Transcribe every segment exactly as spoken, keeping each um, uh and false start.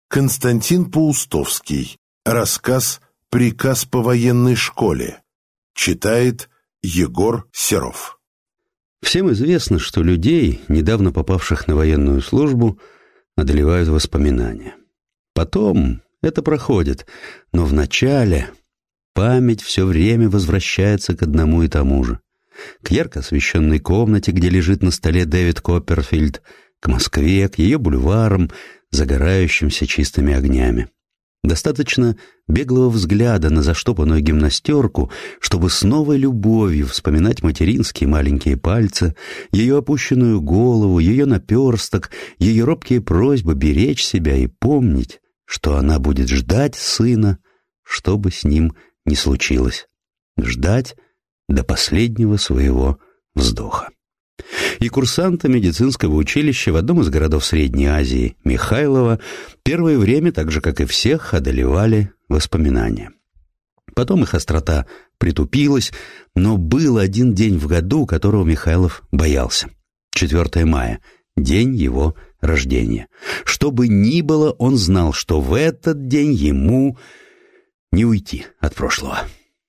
Константин Паустовский. Рассказ «Приказ по военной школе». Читает Егор Серов. Всем известно, что людей, недавно попавших на военную службу, одолевают воспоминания. Потом это проходит, но вначале память все время возвращается к одному и тому же. К ярко освещенной комнате, где лежит на столе Дэвид Копперфильд, к Москве, к ее бульварам, загорающимся чистыми огнями. Достаточно беглого взгляда на заштопанную гимнастерку, чтобы с новой любовью вспоминать материнские маленькие пальцы, ее опущенную голову, ее наперсток, ее робкие просьбы беречь себя и помнить, что она будет ждать сына, что бы с ним ни случилось. Ждать до последнего своего вздоха. И курсанта медицинского училища в одном из городов Средней Азии, Михайлова, первое время, так же, как и всех, одолевали воспоминания. Потом их острота притупилась, но был один день в году, которого Михайлов боялся. четвёртое мая, день его рождения. Что бы ни было, он знал, что в этот день ему не уйти от прошлого.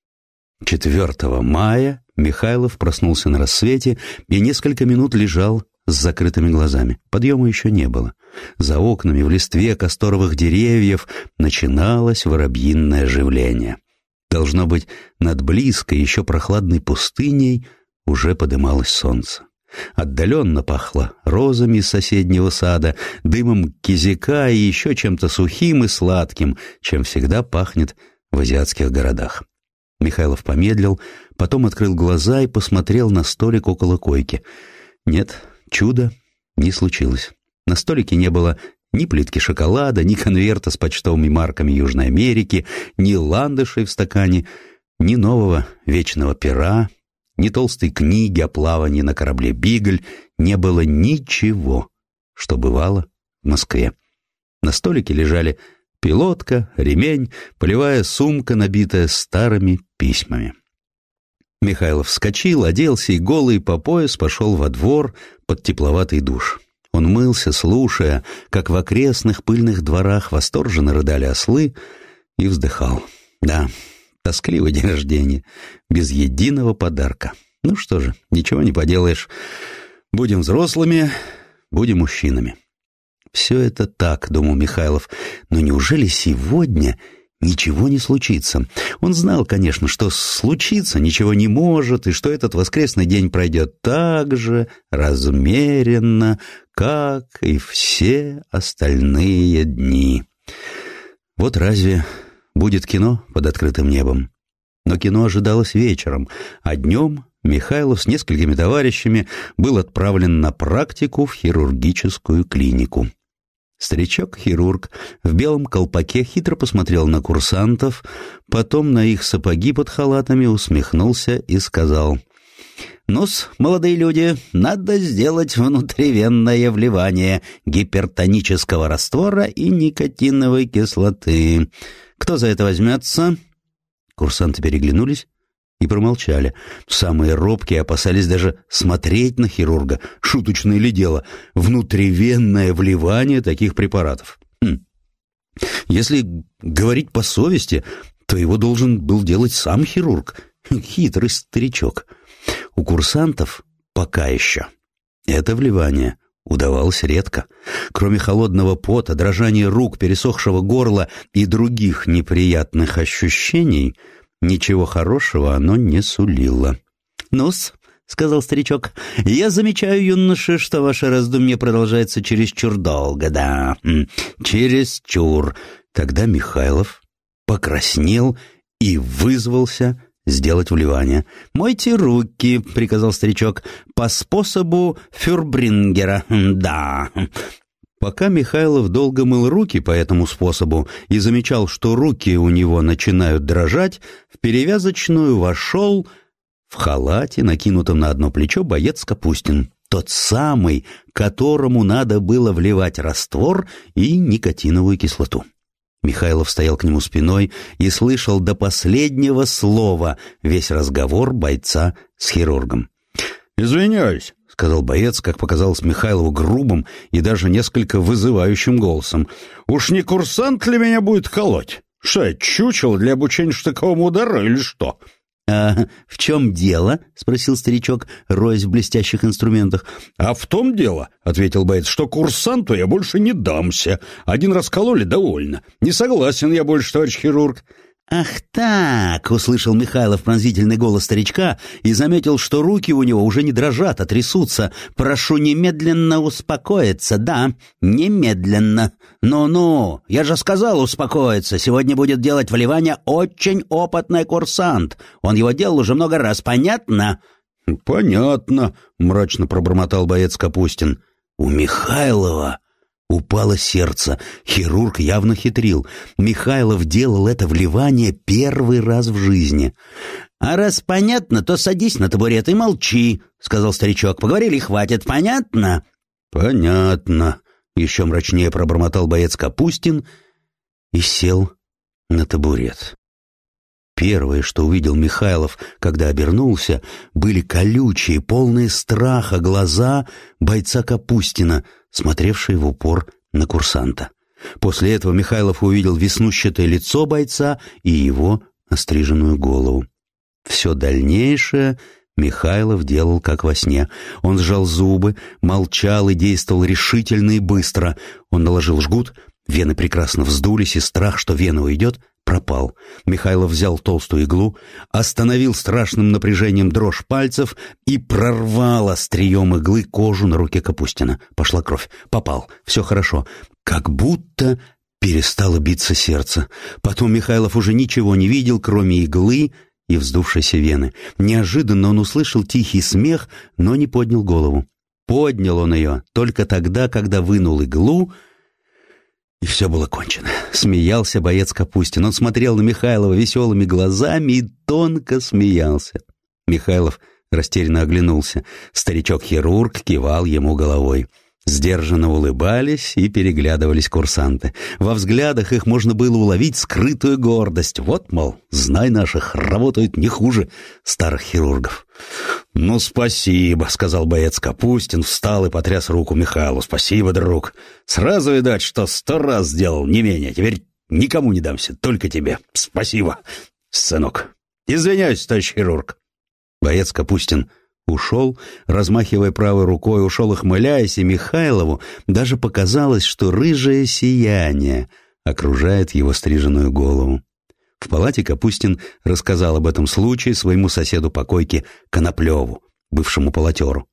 четвёртого мая Михайлов проснулся на рассвете и несколько минут лежал с закрытыми глазами. Подъема еще не было. За окнами в листве касторовых деревьев начиналось воробьиное оживление. Должно быть, над близкой, еще прохладной пустыней уже подымалось солнце. Отдаленно пахло розами из соседнего сада, дымом кизяка и еще чем-то сухим и сладким, чем всегда пахнет в азиатских городах. Михайлов помедлил, потом открыл глаза и посмотрел на столик около койки. Нет, чуда не случилось. На столике не было ни плитки шоколада, ни конверта с почтовыми марками Южной Америки, ни ландышей в стакане, ни нового вечного пера, ни толстой книги о плавании на корабле «Бигль». Не было ничего, что бывало в Москве. На столике лежали пилотка, ремень, полевая сумка, набитая старыми письмами. Михайлов вскочил, оделся и голый по пояс пошел во двор под тепловатый душ. Он мылся, слушая, как в окрестных пыльных дворах восторженно рыдали ослы, и вздыхал. Да, тоскливый день рождения, без единого подарка. Ну что же, ничего не поделаешь. Будем взрослыми, будем мужчинами. Все это так, думал Михайлов, но неужели сегодня ничего не случится? Он знал, конечно, что случиться ничего не может, и что этот воскресный день пройдет так же размеренно, как и все остальные дни. Вот разве будет кино под открытым небом? Но кино ожидалось вечером, а днем Михайлов с несколькими товарищами был отправлен на практику в хирургическую клинику. Старичок-хирург в белом колпаке хитро посмотрел на курсантов, потом на их сапоги под халатами, усмехнулся и сказал: «Ну-с, молодые люди, надо сделать внутривенное вливание гипертонического раствора и никотиновой кислоты. Кто за это возьмется?» Курсанты переглянулись и промолчали. Самые робкие опасались даже смотреть на хирурга. Шуточное ли дело? Внутривенное вливание таких препаратов. Хм. Если говорить по совести, то его должен был делать сам хирург. Хитрый старичок. У курсантов пока еще это вливание удавалось редко. Кроме холодного пота, дрожания рук, пересохшего горла и других неприятных ощущений, ничего хорошего оно не сулило. «Ну-с», — сказал старичок, — «я замечаю, юноши, что ваше раздумье продолжается чересчур долго, да, чересчур». Тогда Михайлов покраснел и вызвался сделать вливание. «Мойте руки», — приказал старичок, — «по способу Фюрбрингера, да». Пока Михайлов долго мыл руки по этому способу и замечал, что руки у него начинают дрожать, в перевязочную вошел в халате, накинутом на одно плечо, боец Капустин. Тот самый, которому надо было вливать раствор и никотиновую кислоту. Михайлов стоял к нему спиной и слышал до последнего слова весь разговор бойца с хирургом. «Извиняюсь», сказал боец, как показалось Михайлову, грубым и даже несколько вызывающим голосом. «Уж не курсант ли меня будет колоть? Что я, чучело для обучения штыковому удару или что?» «А в чем дело?» — спросил старичок, роясь в блестящих инструментах. «А в том дело, — ответил боец, — что курсанту я больше не дамся. Один раз кололи, довольно. Не согласен я больше, товарищ хирург». «Ах так!» — услышал Михайлов пронзительный голос старичка и заметил, что руки у него уже не дрожат, а трясутся. «Прошу немедленно успокоиться, да, немедленно. Ну-ну, я же сказал успокоиться. Сегодня будет делать вливание очень опытный курсант. Он его делал уже много раз, понятно?» «Понятно», — мрачно пробормотал боец Капустин. У Михайлова упало сердце. Хирург явно хитрил. Михайлов делал это вливание первый раз в жизни. «А раз понятно, то садись на табурет и молчи», — сказал старичок. «Поговорили, хватит, понятно?» «Понятно», — еще мрачнее пробормотал боец Капустин и сел на табурет. Первое, что увидел Михайлов, когда обернулся, были колючие, полные страха глаза бойца Капустина, смотревшие в упор на курсанта. После этого Михайлов увидел веснущатое лицо бойца и его остриженную голову. Все дальнейшее Михайлов делал как во сне. Он сжал зубы, молчал и действовал решительно и быстро. Он наложил жгут, вены прекрасно вздулись, и страх, что вена уйдет, пропал. Михайлов взял толстую иглу, остановил страшным напряжением дрожь пальцев и прорвал острием иглы кожу на руке Капустина. Пошла кровь. Попал. Все хорошо. Как будто перестало биться сердце. Потом Михайлов уже ничего не видел, кроме иглы и вздувшейся вены. Неожиданно он услышал тихий смех, но не поднял голову. Поднял он ее только тогда, когда вынул иглу, и все было кончено. Смеялся боец Капустин. Он смотрел на Михайлова веселыми глазами и тонко смеялся. Михайлов растерянно оглянулся. Старичок-хирург кивал ему головой. Сдержанно улыбались и переглядывались курсанты. Во взглядах их можно было уловить скрытую гордость. Вот, мол, знай наших, работают не хуже старых хирургов. «Ну, спасибо», — сказал боец Капустин, встал и потряс руку Михайлу. «Спасибо, друг. Сразу видать, что сто раз сделал, не менее. Теперь никому не дамся, только тебе. Спасибо, сынок. Извиняюсь, товарищ хирург». Боец Капустин ушел, размахивая правой рукой, ушел, ухмыляясь, и Михайлову даже показалось, что рыжее сияние окружает его стриженную голову. В палате Капустин рассказал об этом случае своему соседу по койке Коноплеву, бывшему полотеру.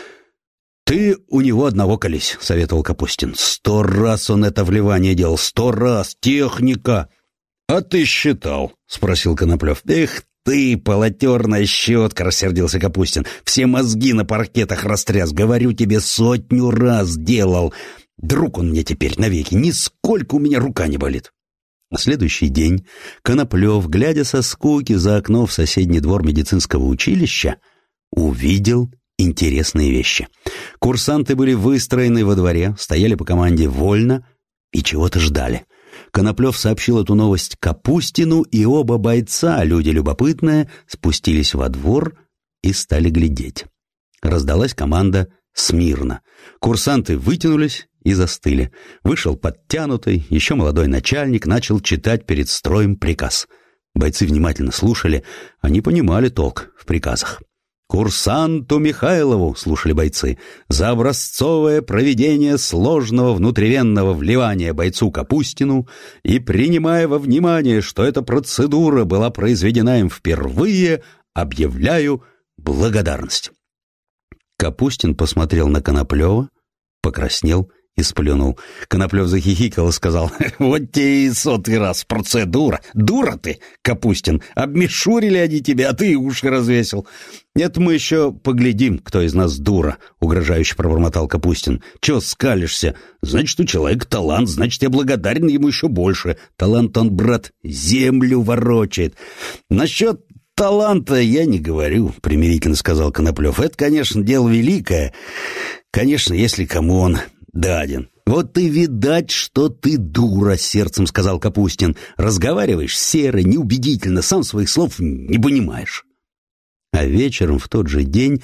«Ты у него одного колись», — советовал Капустин. «Сто раз он это вливание делал, сто раз, техника». «А ты считал?» — спросил Коноплев. «Эх ты, полотерная щетка!» — рассердился Капустин. «Все мозги на паркетах растряс. Говорю тебе, сотню раз делал. Друг он мне теперь навеки. Нисколько у меня рука не болит». На следующий день Коноплев, глядя со скуки за окно в соседний двор медицинского училища, увидел интересные вещи. Курсанты были выстроены во дворе, стояли по команде вольно и чего-то ждали. Коноплев сообщил эту новость Капустину, и оба бойца, люди любопытные, спустились во двор и стали глядеть. Раздалась команда «Смирно». Курсанты вытянулись и застыли. Вышел подтянутый, еще молодой начальник, начал читать перед строем приказ. Бойцы внимательно слушали, они понимали толк в приказах. «Курсанту Михайлову», — слушали бойцы, «за образцовое проведение сложного внутривенного вливания бойцу Капустину и принимая во внимание, что эта процедура была произведена им впервые, объявляю благодарность». Капустин посмотрел на Коноплева, покраснел и сплюнул. Коноплев захихикал и сказал: «Вот тебе и сотый раз процедура. Дура ты, Капустин, обмешурили они тебя, а ты уши развесил». «Нет, мы еще поглядим, кто из нас дура», — угрожающе пробормотал Капустин. «Чего скалишься? Значит, у человека талант, значит, я благодарен ему еще больше. Талант он, брат, землю ворочает. Насчет таланта я не говорю», — примирительно сказал Коноплев. «Это, конечно, дело великое. Конечно, если кому он даден». «Вот и видать, что ты дура», — сердцем сказал Капустин. «Разговариваешь серо, неубедительно, сам своих слов не понимаешь». А вечером в тот же день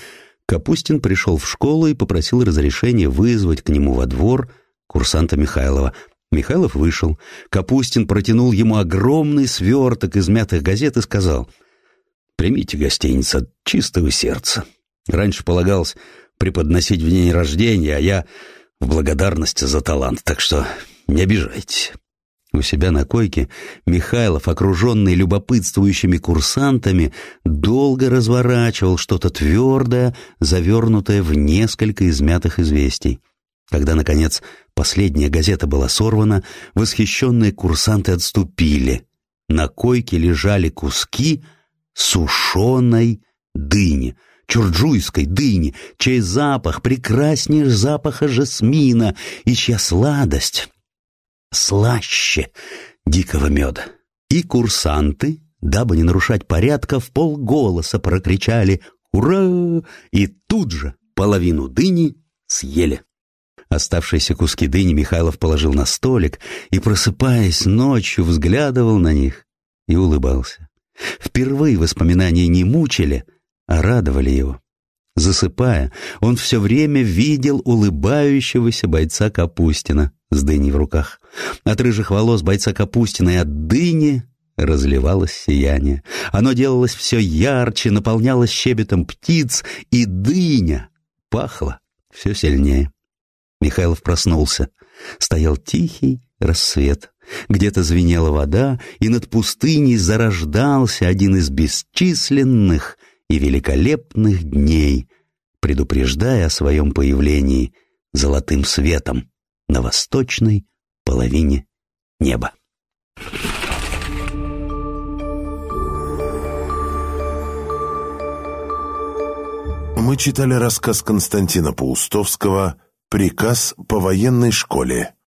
Капустин пришел в школу и попросил разрешения вызвать к нему во двор курсанта Михайлова. Михайлов вышел. Капустин протянул ему огромный сверток измятых газет и сказал: «Примите гостиницу от чистого сердца. Раньше полагалось преподносить в день рождения, а я в благодарность за талант, так что не обижайтесь». У себя на койке Михайлов, окруженный любопытствующими курсантами, долго разворачивал что-то твердое, завернутое в несколько измятых известий. Когда, наконец, последняя газета была сорвана, восхищенные курсанты отступили. На койке лежали куски сушеной дыни, чурджуйской дыни, чей запах прекраснее запаха жасмина и чья сладость слаще дикого меда. И курсанты, дабы не нарушать порядка, в полголоса прокричали «Ура!» и тут же половину дыни съели. Оставшиеся куски дыни Михайлов положил на столик и, просыпаясь ночью, взглядывал на них и улыбался. Впервые воспоминания не мучили, а радовали его. Засыпая, он все время видел улыбающегося бойца Капустина с дыней в руках. От рыжих волос бойца Капустина и от дыни разливалось сияние. Оно делалось все ярче, наполнялось щебетом птиц, и дыня пахла все сильнее. Михайлов проснулся. Стоял тихий рассвет. Где-то звенела вода, и над пустыней зарождался один из бесчисленных и великолепных дней, предупреждая о своем появлении золотым светом на восточной половине неба. Мы читали рассказ Константина Паустовского «Приказ по военной школе».